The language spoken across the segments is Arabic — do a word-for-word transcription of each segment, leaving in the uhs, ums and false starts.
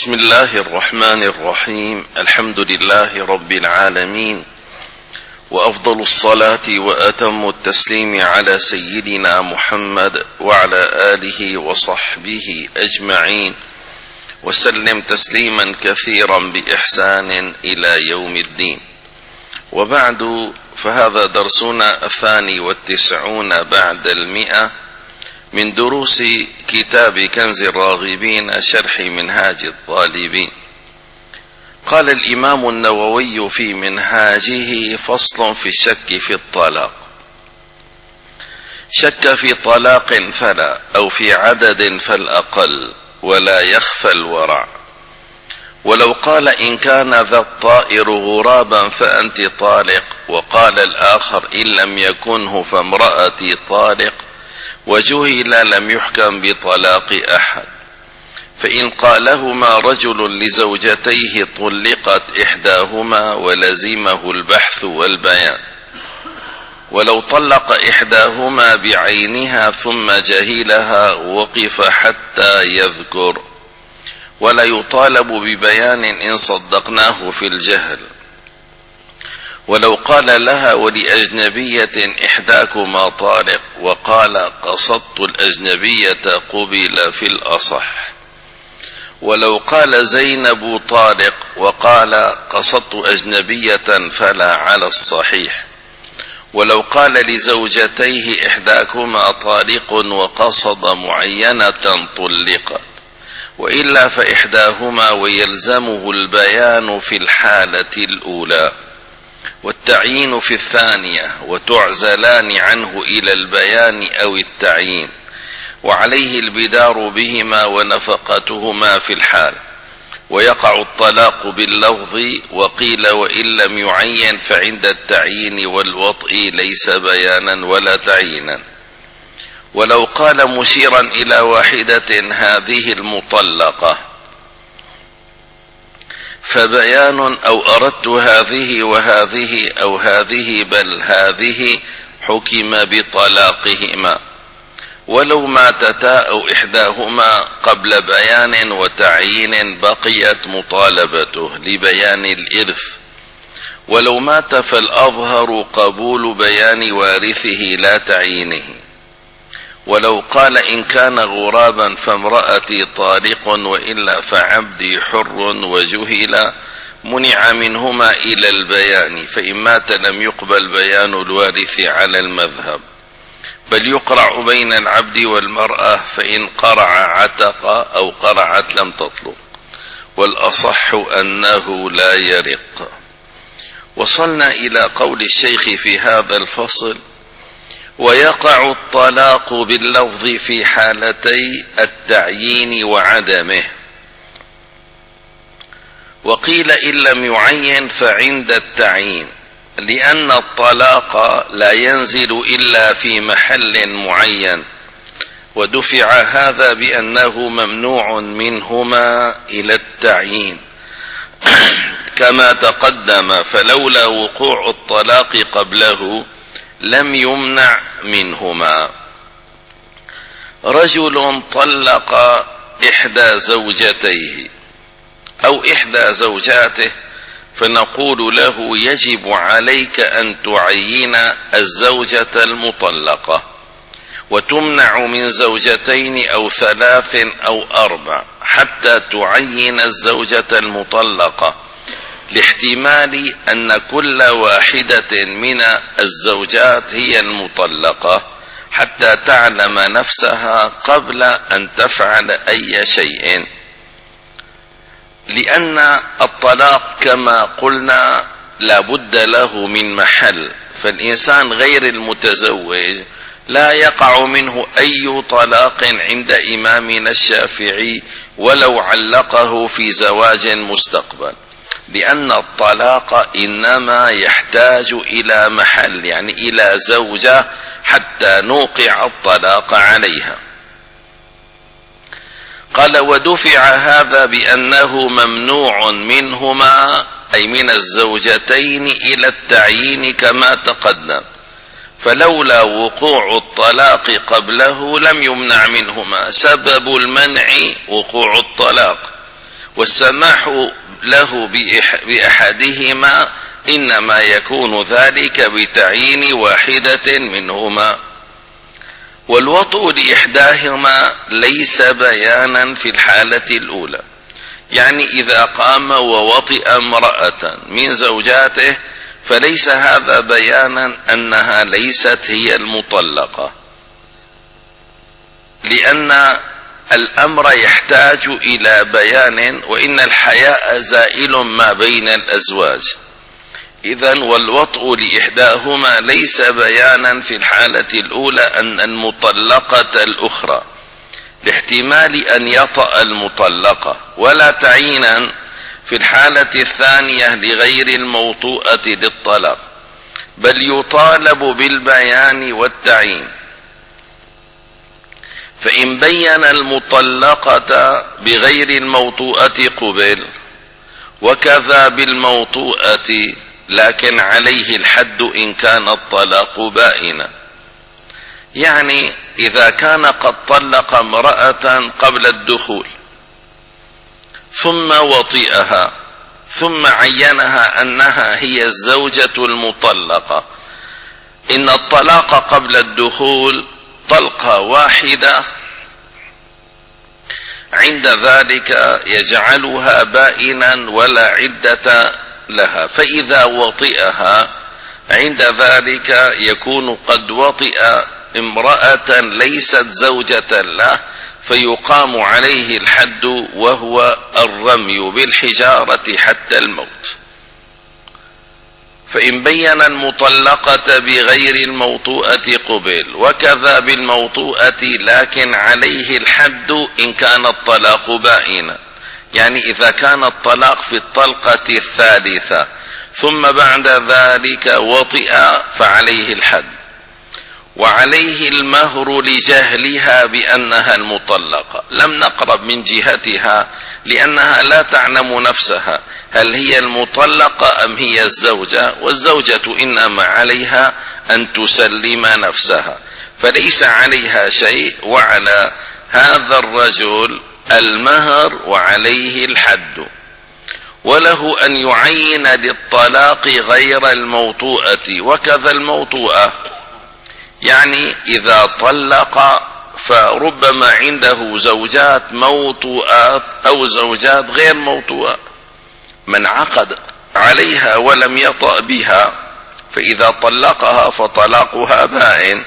بسم الله الرحمن الرحيم. الحمد لله رب العالمين، وأفضل الصلاة وأتم التسليم على سيدنا محمد وعلى آله وصحبه أجمعين، وسلم تسليما كثيرا بإحسان إلى يوم الدين. وبعد، فهذا درسنا الثاني والتسعون بعد المئة من دروس كتاب كنز الراغبين شرح منهاج الطالبين. قال الإمام النووي في منهاجه: فصل في الشك في الطلاق. شك في طلاق فلا، أو في عدد فالأقل، ولا يخفى الورع. ولو قال: إن كان ذا الطائر غرابا فأنت طالق، وقال الآخر: إن لم يكنه فامرأتي طالق، وجهل لم يحكم بطلاق أحد. فإن قالهما رجل لزوجتيه طلقت إحداهما ولزمه البحث والبيان. ولو طلق إحداهما بعينها ثم جهلها وقف حتى يذكر، ولا يطالب ببيان إن صدقناه في الجهل. ولو قال لها ولأجنبية إحداكما طالق، وقال قصدت الأجنبية، قبل في الأصح. ولو قال زينب طالق، وقال قصدت أجنبية، فلا على الصحيح. ولو قال لزوجتيه إحداكما طالق وقصد معينة طلقت، وإلا فإحداهما ويلزمه البيان في الحالة الأولى والتعيين في الثانية، وتعزلان عنه إلى البيان أو التعيين، وعليه البدار بهما ونفقتهما في الحال. ويقع الطلاق باللفظ. وقيل: وإن لم يعين فعند التعيين والوطء ليس بيانا ولا تعيينا. ولو قال مشيرا إلى واحدة: هذه المطلقة، فبيان: أو أردت هذه وهذه، أو هذه بل هذه، حكم بطلاقهما. ولو ماتتا أو إحداهما قبل بيان وتعيين بقيت مطالبته لبيان الإرث. ولو مات فالأظهر قبول بيان وارثه لا تعيينه. ولو قال: إن كان غرابا فامرأتي طالق، وإلا فعبدي حر، وجهل منع منهما إلى البيان. فإن مات لم يقبل بيان الوارث على المذهب، بل يقرع بين العبد والمرأة، فإن قرع عتق، أو قرعت لم تطلق. والأصح أنه لا يرق. وصلنا إلى قول الشيخ في هذا الفصل: ويقع الطلاق باللفظ في حالتي التعيين وعدمه. وقيل: إن لم يعين فعند التعيين، لأن الطلاق لا ينزل إلا في محل معين. ودفع هذا بأنه ممنوع منهما إلى التعيين كما تقدم. فلولا وقوع الطلاق قبله لم يمنع منهما. رجل طلق إحدى زوجتيه أو إحدى زوجاته، فنقول له: يجب عليك أن تعين الزوجة المطلقة، وتمنع من زوجتين أو ثلاث أو أربع حتى تعين الزوجة المطلقة، لاحتمال أن كل واحدة من الزوجات هي المطلقة، حتى تعلم نفسها قبل أن تفعل أي شيء. لأن الطلاق كما قلنا لا بد له من محل، فالإنسان غير المتزوج لا يقع منه أي طلاق عند إمامنا الشافعي ولو علقه في زواج مستقبل، لأن الطلاق إنما يحتاج إلى محل، يعني إلى زوجة حتى نوقع الطلاق عليها. قال: ودفع هذا بأنه ممنوع منهما، أي من الزوجتين، إلى التعيين كما تقدم. فلولا وقوع الطلاق قبله لم يمنع منهما. سبب المنع وقوع الطلاق، والسماح له بأحدهما إنما يكون ذلك بتعيين واحدة منهما. والوطء لإحداهما ليس بيانا في الحالة الأولى، يعني إذا قام ووطئ امرأة من زوجاته فليس هذا بيانا أنها ليست هي المطلقة، لأن الأمر يحتاج إلى بيان، وإن الحياء زائل ما بين الأزواج. إذن والوطء لإحداهما ليس بيانا في الحالة الأولى أن المطلقة الأخرى، لاحتمال أن يطأ المطلقة، ولا تعيينا في الحالة الثانية لغير الموطوءة للطلاق، بل يطالب بالبيان والتعيين. فإن بين المطلقة بغير الموطوءة قبل، وكذا بالموطوءة، لكن عليه الحد إن كان الطلاق بائنا. يعني إذا كان قد طلق امرأة قبل الدخول ثم وطئها ثم عينها أنها هي الزوجة المطلقة، إن الطلاق قبل الدخول طلقة واحدة، عند ذلك يجعلها بائنا ولا عدة لها. فإذا وطئها عند ذلك يكون قد وطئ امرأة ليست زوجة له، فيقام عليه الحد وهو الرمي بالحجارة حتى الموت. فإن بين المطلقة بغير الموطوءة قبل، وكذا بالموطوءة، لكن عليه الحد إن كان الطلاق بائنا، يعني إذا كان الطلاق في الطلقة الثالثة ثم بعد ذلك وطئ فعليه الحد. وعليه المهر لجهلها بأنها المطلقة، لم نقرب من جهتها لأنها لا تعلم نفسها هل هي المطلقة أم هي الزوجة، والزوجة إنما عليها أن تسلم نفسها، فليس عليها شيء، وعلى هذا الرجل المهر وعليه الحد. وله أن يعين للطلاق غير الموطوءة وكذا الموطوءة، يعني إذا طلق فربما عنده زوجات موطوءات أو زوجات غير موطوءات، من عقد عليها ولم يطأ بها فإذا طلقها فطلاقها بائن،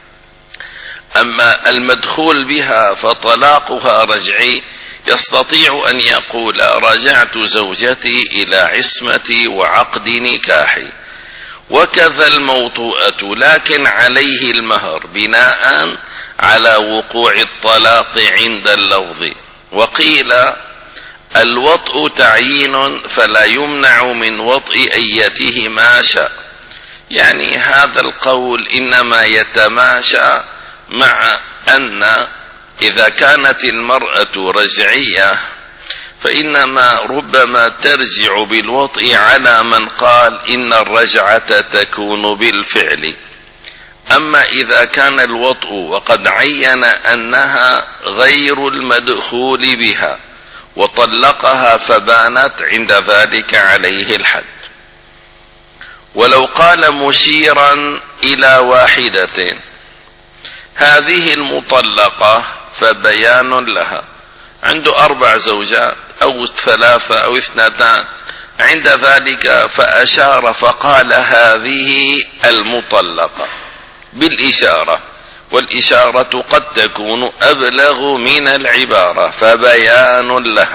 أما المدخول بها فطلاقها رجعي، يستطيع أن يقول رجعت زوجتي إلى عصمتي وعقد نكاحي. وكذا الموطوءة، لكن عليه المهر بناء على وقوع الطلاق عند اللفظ. وقيل الوطء تعيين فلا يمنع من وطء أيتهما شاء، يعني هذا القول إنما يتماشى مع أن إذا كانت المرأة رجعية فإنما ربما ترجع بالوطء على من قال إن الرجعة تكون بالفعل. أما إذا كان الوطء وقد عين أنها غير المدخول بها وطلقها فبانت، عند ذلك عليه الحد. ولو قال مشيرا إلى واحدة هذه المطلقة فبيان لها، عنده أربع زوجات أو ثلاثة أو اثنتان، عند ذلك فأشار فقال هذه المطلقة بالإشارة، والإشارة قد تكون أبلغ من العبارة فبيان لها.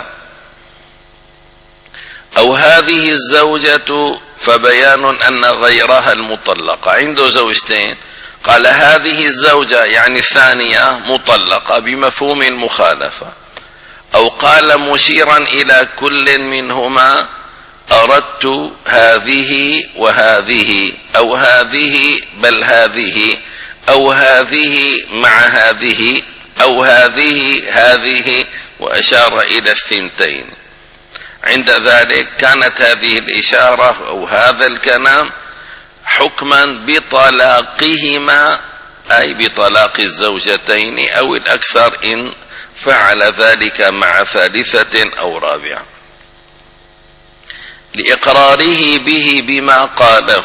أو هذه الزوجة فبيان أن غيرها المطلقة، عنده زوجتين قال هذه الزوجة يعني الثانية مطلقة بمفهوم المخالفة. أو قال مشيرا إلى كل منهما أردت هذه وهذه، أو هذه بل هذه، أو هذه مع هذه، أو هذه هذه، وأشار إلى الثنتين. عند ذلك كانت هذه الإشارة أو هذا الكلام حكما بطلاقهما، أي بطلاق الزوجتين أو الأكثر إن فعل ذلك مع ثالثة أو رابعة لإقراره به بما قاله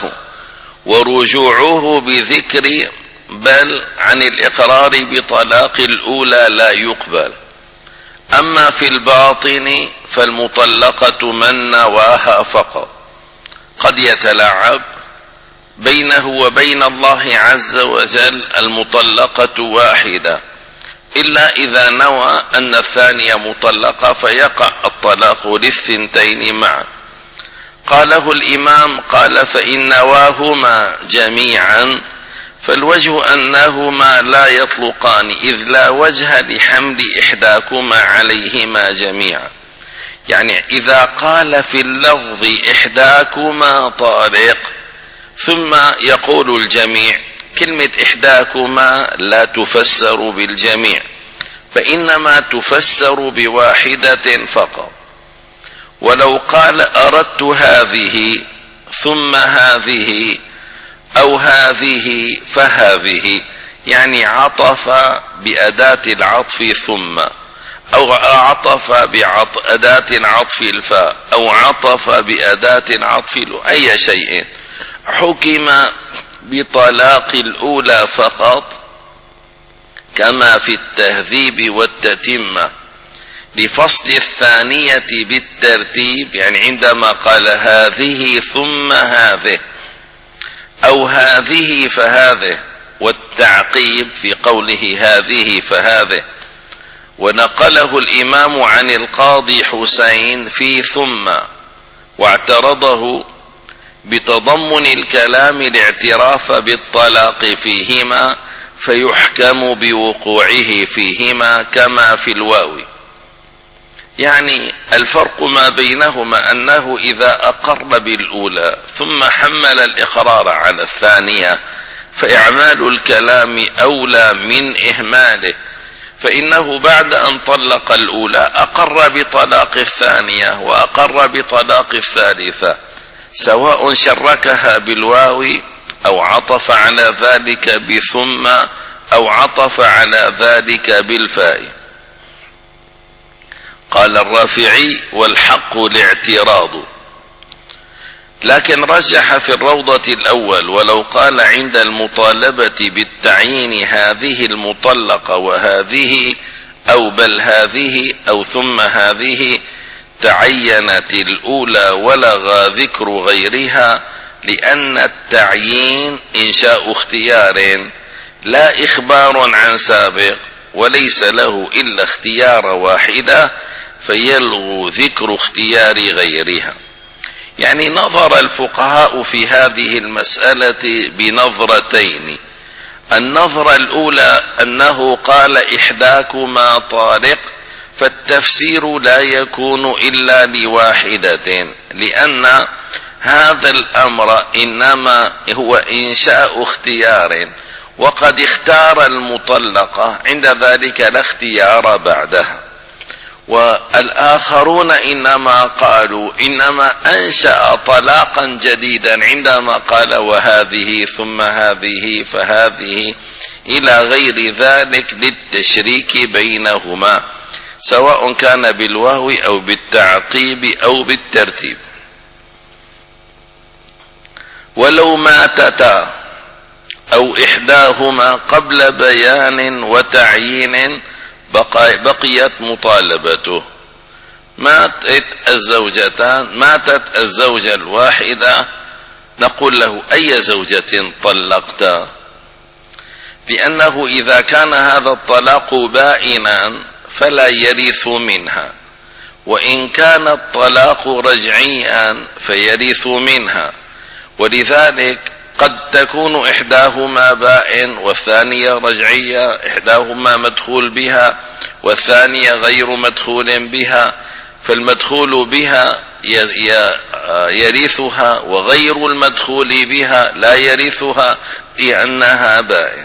ورجوعه بذكر، بل عن الإقرار بطلاق الأولى لا يقبل. أما في الباطن فالمطلقة من نواها فقط، قد يتلاعب بينه وبين الله عز وجل المطلقة واحدة، إلا إذا نوى أن الثانية مطلقة فيقع الطلاق للثنتين معا. قاله الإمام قال فإن نواهما جميعا فالوجه أنهما لا يطلقان، إذ لا وجه لحمل إحداكما عليهما جميعا. يعني إذا قال في اللفظ إحداكما طالق ثم يقول الجميع، كلمة إحداكما لا تفسر بالجميع، فإنما تفسر بواحدة فقط. ولو قال أردت هذه ثم هذه أو هذه فهذه، يعني عطف بأداة العطف ثم، أو عطف بأداة العطف الفاء، أو عطف بأداة العطف أي شيء، حكم بطلاق الأولى فقط، كما في التهذيب والتتمة لفصل الثانية بالترتيب، يعني عندما قال هذه ثم هذه أو هذه فهذه، والتعقيب في قوله هذه فهذه. ونقله الإمام عن القاضي حسين في ثم، واعترضه بتضمن الكلام الاعتراف بالطلاق فيهما، فيحكم بوقوعه فيهما كما في الواو. يعني الفرق ما بينهما أنه إذا أقر بالأولى ثم حمل الإقرار على الثانية فإعمال الكلام أولى من إهماله، فإنه بعد أن طلق الأولى أقر بطلاق الثانية وأقر بطلاق الثالثة، سواء شركها بالواو أو عطف على ذلك بثم أو عطف على ذلك بالفاء. قال الرافعي والحق الاعتراض، لكن رجح في الروضة الأول ولو قال عند المطالبة بالتعيين هذه المطلقة وهذه أو بل هذه أو ثم هذه تعينت الأولى ولغى ذكر غيرها، لأن التعيين إنشاء اختيار لا إخبار عن سابق، وليس له إلا اختيار واحدة فيلغو ذكر اختيار غيرها. يعني نظر الفقهاء في هذه المسألة بنظرتين. النظرة الأولى أنه قال إحداكما طالق، فالتفسير لا يكون إلا لواحدة، لأن هذا الأمر إنما هو إنشاء اختيار، وقد اختار المطلقة، عند ذلك لا اختيار بعدها. والآخرون إنما قالوا إنما أنشأ طلاقا جديدا عندما قال وهذه ثم هذه فهذه إلى غير ذلك للتشريك بينهما، سواء كان بالوهو أو بالتعقيب أو بالترتيب. ولو ماتتا أو إحداهما قبل بيان وتعيين بقيت مطالبته. ماتت الزوجتان، ماتت الزوجة الواحدة، نقول له أي زوجة طلقت؟ لأنه إذا كان هذا الطلاق بائنا فلا يرث منها، وإن كان الطلاق رجعيا فيرث منها. ولذلك قد تكون إحداهما بائن والثانية رجعية، إحداهما مدخول بها والثانية غير مدخول بها، فالمدخول بها يرثها وغير المدخول بها لا يرثها لأنها بائن.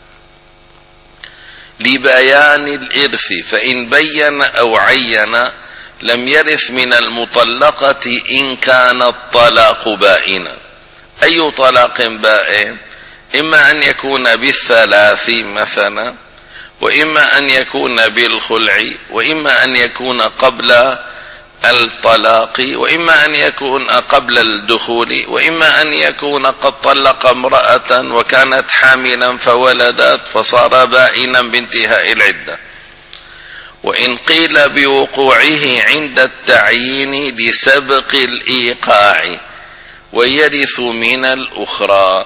لبيان الإرث، فإن بين أو عين لم يرث من المطلقة إن كان الطلاق بائنا. أي طلاق بائن؟ إما أن يكون بالثلاث مثلا، وإما أن يكون بالخلع، وإما أن يكون قبل الطلاق، وإما أن يكون قبل الدخول، وإما أن يكون قد طلق امرأة وكانت حاملا فولدت فصار بائنا بانتهاء العدة. وإن قيل بوقوعه عند التعيين لسبق الإيقاع ويرث من الأخرى.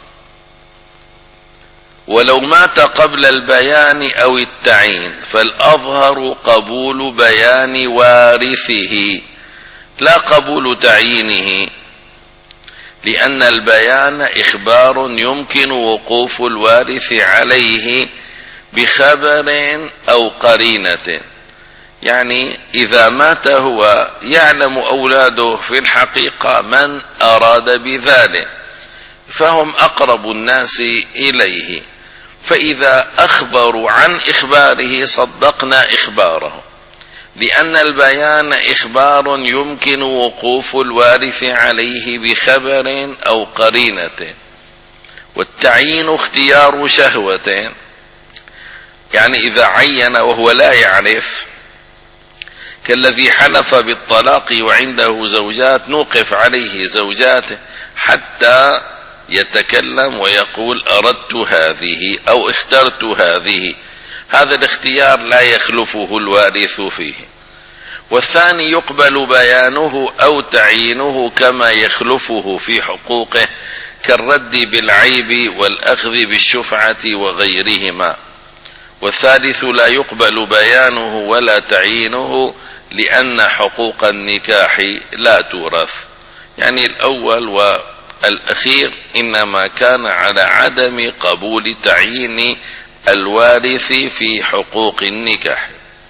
ولو مات قبل البيان أو التعيين فالأظهر قبول بيان وارثه لا قبول تعيينه، لأن البيان إخبار يمكن وقوف الوارث عليه بخبر أو قرينة. يعني إذا مات هو يعلم أولاده في الحقيقة من أراد بذلك، فهم أقرب الناس إليه، فإذا أخبروا عن إخباره صدقنا إخباره، لأن البيان إخبار يمكن وقوف الوارث عليه بخبر أو قرينة. والتعيين اختيار شهوة، يعني إذا عين وهو لا يعرف، كالذي حلف بالطلاق وعنده زوجات نوقف عليه زوجاته حتى يتكلم ويقول أردت هذه أو اخترت هذه، هذا الاختيار لا يخلفه الوارث فيه. والثاني يقبل بيانه أو تعيينه كما يخلفه في حقوقه، كالرد بالعيب والأخذ بالشفعة وغيرهما. والثالث لا يقبل بيانه ولا تعيينه، لأن حقوق النكاح لا تورث. يعني الأول والأخير إنما كان على عدم قبول تعيين الوارث في حقوق النكاح.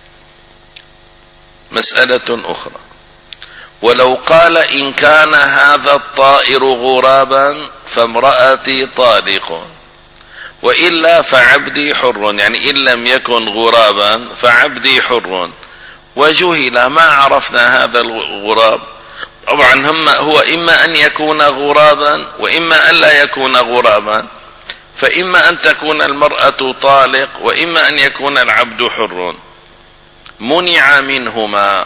مسألة أخرى: ولو قال إن كان هذا الطائر غرابا فامرأتي طالق، وإلا فعبدي حر، يعني إن لم يكن غرابا فعبدي حر، وجهل ما عرفنا هذا الغراب. طبعا هم هو إما أن يكون غرابا وإما أن لا يكون غرابا، فإما أن تكون المرأة طالق وإما أن يكون العبد حر. منع منهما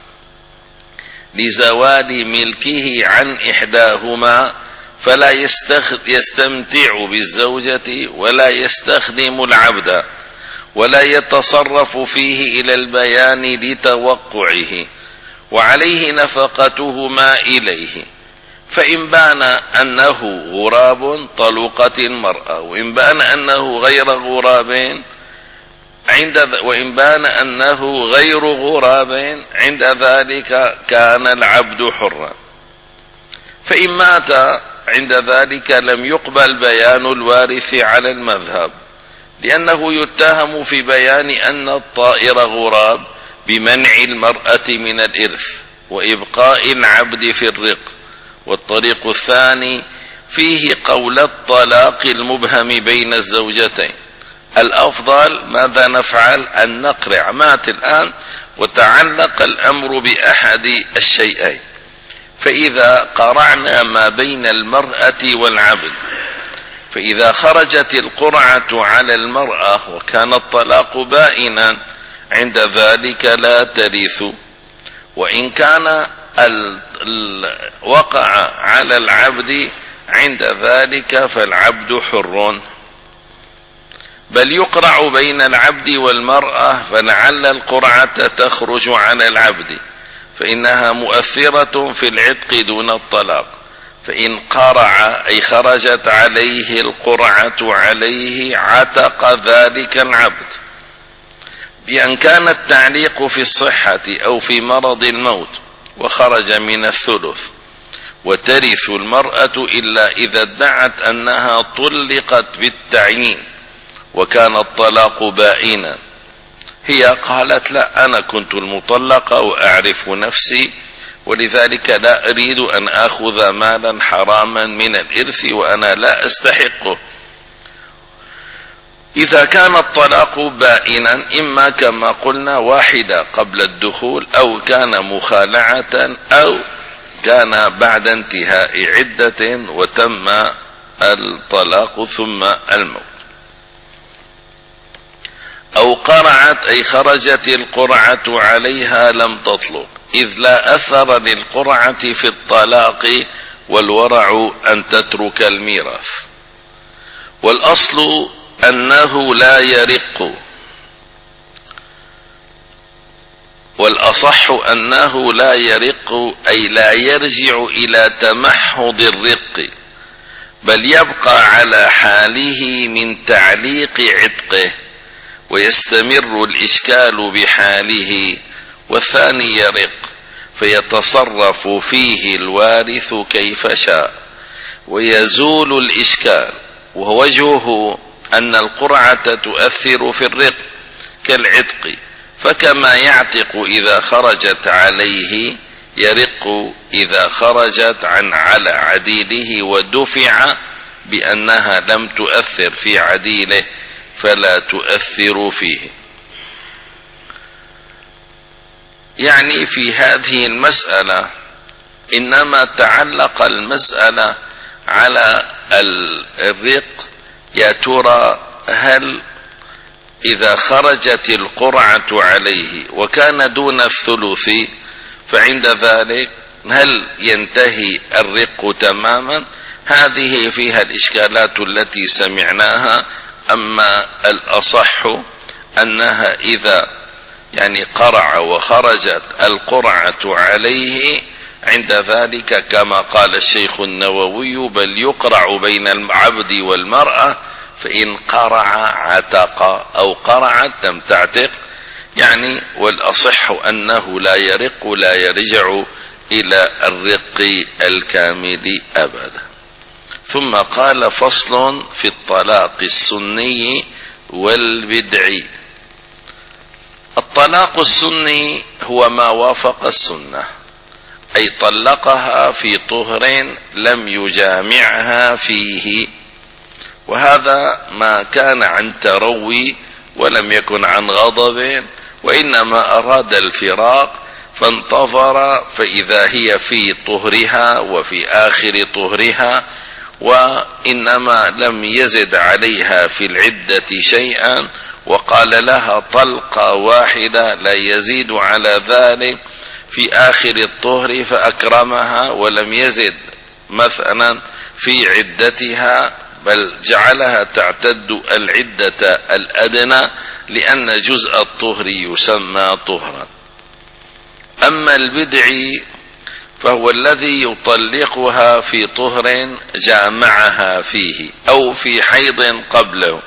لزوال ملكه عن إحداهما، فلا يستمتع بالزوجة ولا يستخدم العبد ولا يتصرف فيه إلى البيان لتوقعه، وعليه نفقتهما إليه. فإن بان أنه غراب طلقت المرأة، وإن بان أنه غير غراب عند وإن بان أنه غير غراب عند ذلك كان العبد حرا. فإن مات عند ذلك لم يقبل بيان الوارث على المذهب، لأنه يتهم في بيان أن الطائر غراب بمنع المرأة من الإرث وإبقاء العبد في الرق. والطريق الثاني فيه قول الطلاق المبهم بين الزوجتين. الأفضل ماذا نفعل؟ أن نقرع. مات الآن وتعلق الأمر بأحد الشيئين، فإذا قرعنا ما بين المرأة والعبد، فإذا خرجت القرعة على المرأة وكان الطلاق بائنا عند ذلك لا ترث. وإن كان وقع على العبد عند ذلك فالعبد حر، بل يقرع بين العبد والمرأة، فلعل القرعة تخرج على العبد فإنها مؤثرة في العتق دون الطلاق، فإن قرع أي خرجت عليه القرعة عليه عتق ذلك العبد. بأن كان التعليق في الصحة أو في مرض الموت وخرج من الثلث، وترث المرأة إلا إذا ادعت أنها طلقت بالتعيين وكان الطلاق بائنا. هي قالت لا، أنا كنت المطلقة وأعرف نفسي، ولذلك لا أريد أن أخذ مالا حراما من الإرث وأنا لا أستحقه. إذا كان الطلاق بائنا إما كما قلنا واحدة قبل الدخول، أو كان مخالعة، أو كان بعد انتهاء عدة وتم الطلاق ثم الموت. أو قرعت أي خرجت القرعة عليها لم تطلق، إذ لا أثر للقرعة في الطلاق، والورع أن تترك الميراث. والأصل أنه لا يرق، والأصح أنه لا يرق أي لا يرجع إلى تمحض الرق، بل يبقى على حاله من تعليق عتقه، ويستمر الإشكال بحاله. والثاني يرق فيتصرف فيه الوارث كيف شاء، ويزول الإشكال، ووجهه أن القرعة تؤثر في الرق كالعتق، فكما يعتق إذا خرجت عليه يرق إذا خرجت عن على عديله ودفع بأنها لم تؤثر في عديله فلا تؤثر فيه. يعني في هذه المسألة إنما تعلق المسألة على الرق، يا ترى هل إذا خرجت القرعة عليه وكان دون الثلث فعند ذلك هل ينتهي الرق تماما؟ هذه فيها الإشكالات التي سمعناها. أما الأصح أنها إذا يعني قرع وخرجت القرعة عليه عند ذلك كما قال الشيخ النووي بل يقرع بين العبد والمرأة، فإن قرع عتق أو قرعت لم تعتق يعني. والأصح أنه لا يرق لا يرجع إلى الرق الكامل أبدا. ثم قال فصل في الطلاق السني والبدعي. الطلاق السني هو ما وافق السنة، أي طلقها في طهر لم يجامعها فيه، وهذا ما كان عن تروي ولم يكن عن غضب، وإنما أراد الفراق فانتظر فإذا هي في طهرها وفي آخر طهرها، وإنما لم يزد عليها في العدة شيئا، وقال لها طلقة واحدة لا يزيد على ذلك في آخر الطهر، فأكرمها ولم يزد مثلا في عدتها، بل جعلها تعتد العدة الأدنى لأن جزء الطهر يسمى طهرا. أما البدعي فهو الذي يطلقها في طهر جامعها فيه أو في حيض قبله،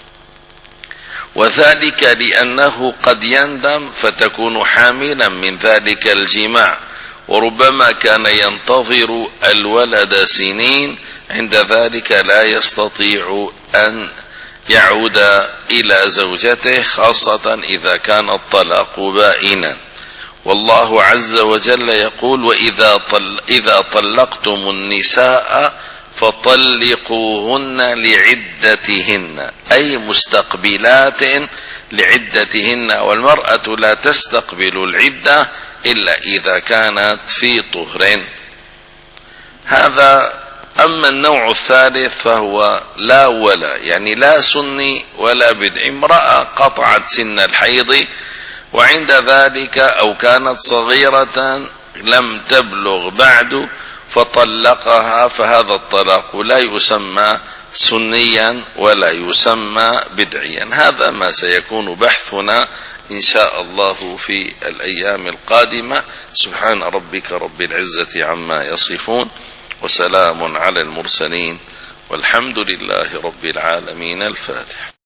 وذلك لأنه قد يندم فتكون حاملا من ذلك الجماع، وربما كان ينتظر الولد سنين، عند ذلك لا يستطيع أن يعود إلى زوجته، خاصة إذا كان الطلاق بائنا. والله عز وجل يقول وإذا طل إذا طلقتم النساء فطلقوهن لعدتهن، أي مستقبلات لعدتهن، والمرأة لا تستقبل العدة إلا إذا كانت في طهر. هذا. أما النوع الثالث فهو لا ولا، يعني لا سني ولا بدعي، امرأة قطعت سن الحيض وعند ذلك أو كانت صغيرة لم تبلغ بعد فطلقها، فهذا الطلاق لا يسمى سنيا ولا يسمى بدعيا. هذا ما سيكون بحثنا إن شاء الله في الأيام القادمة. سبحان ربك رب العزة عما يصفون، وسلام على المرسلين، والحمد لله رب العالمين. الفاتح.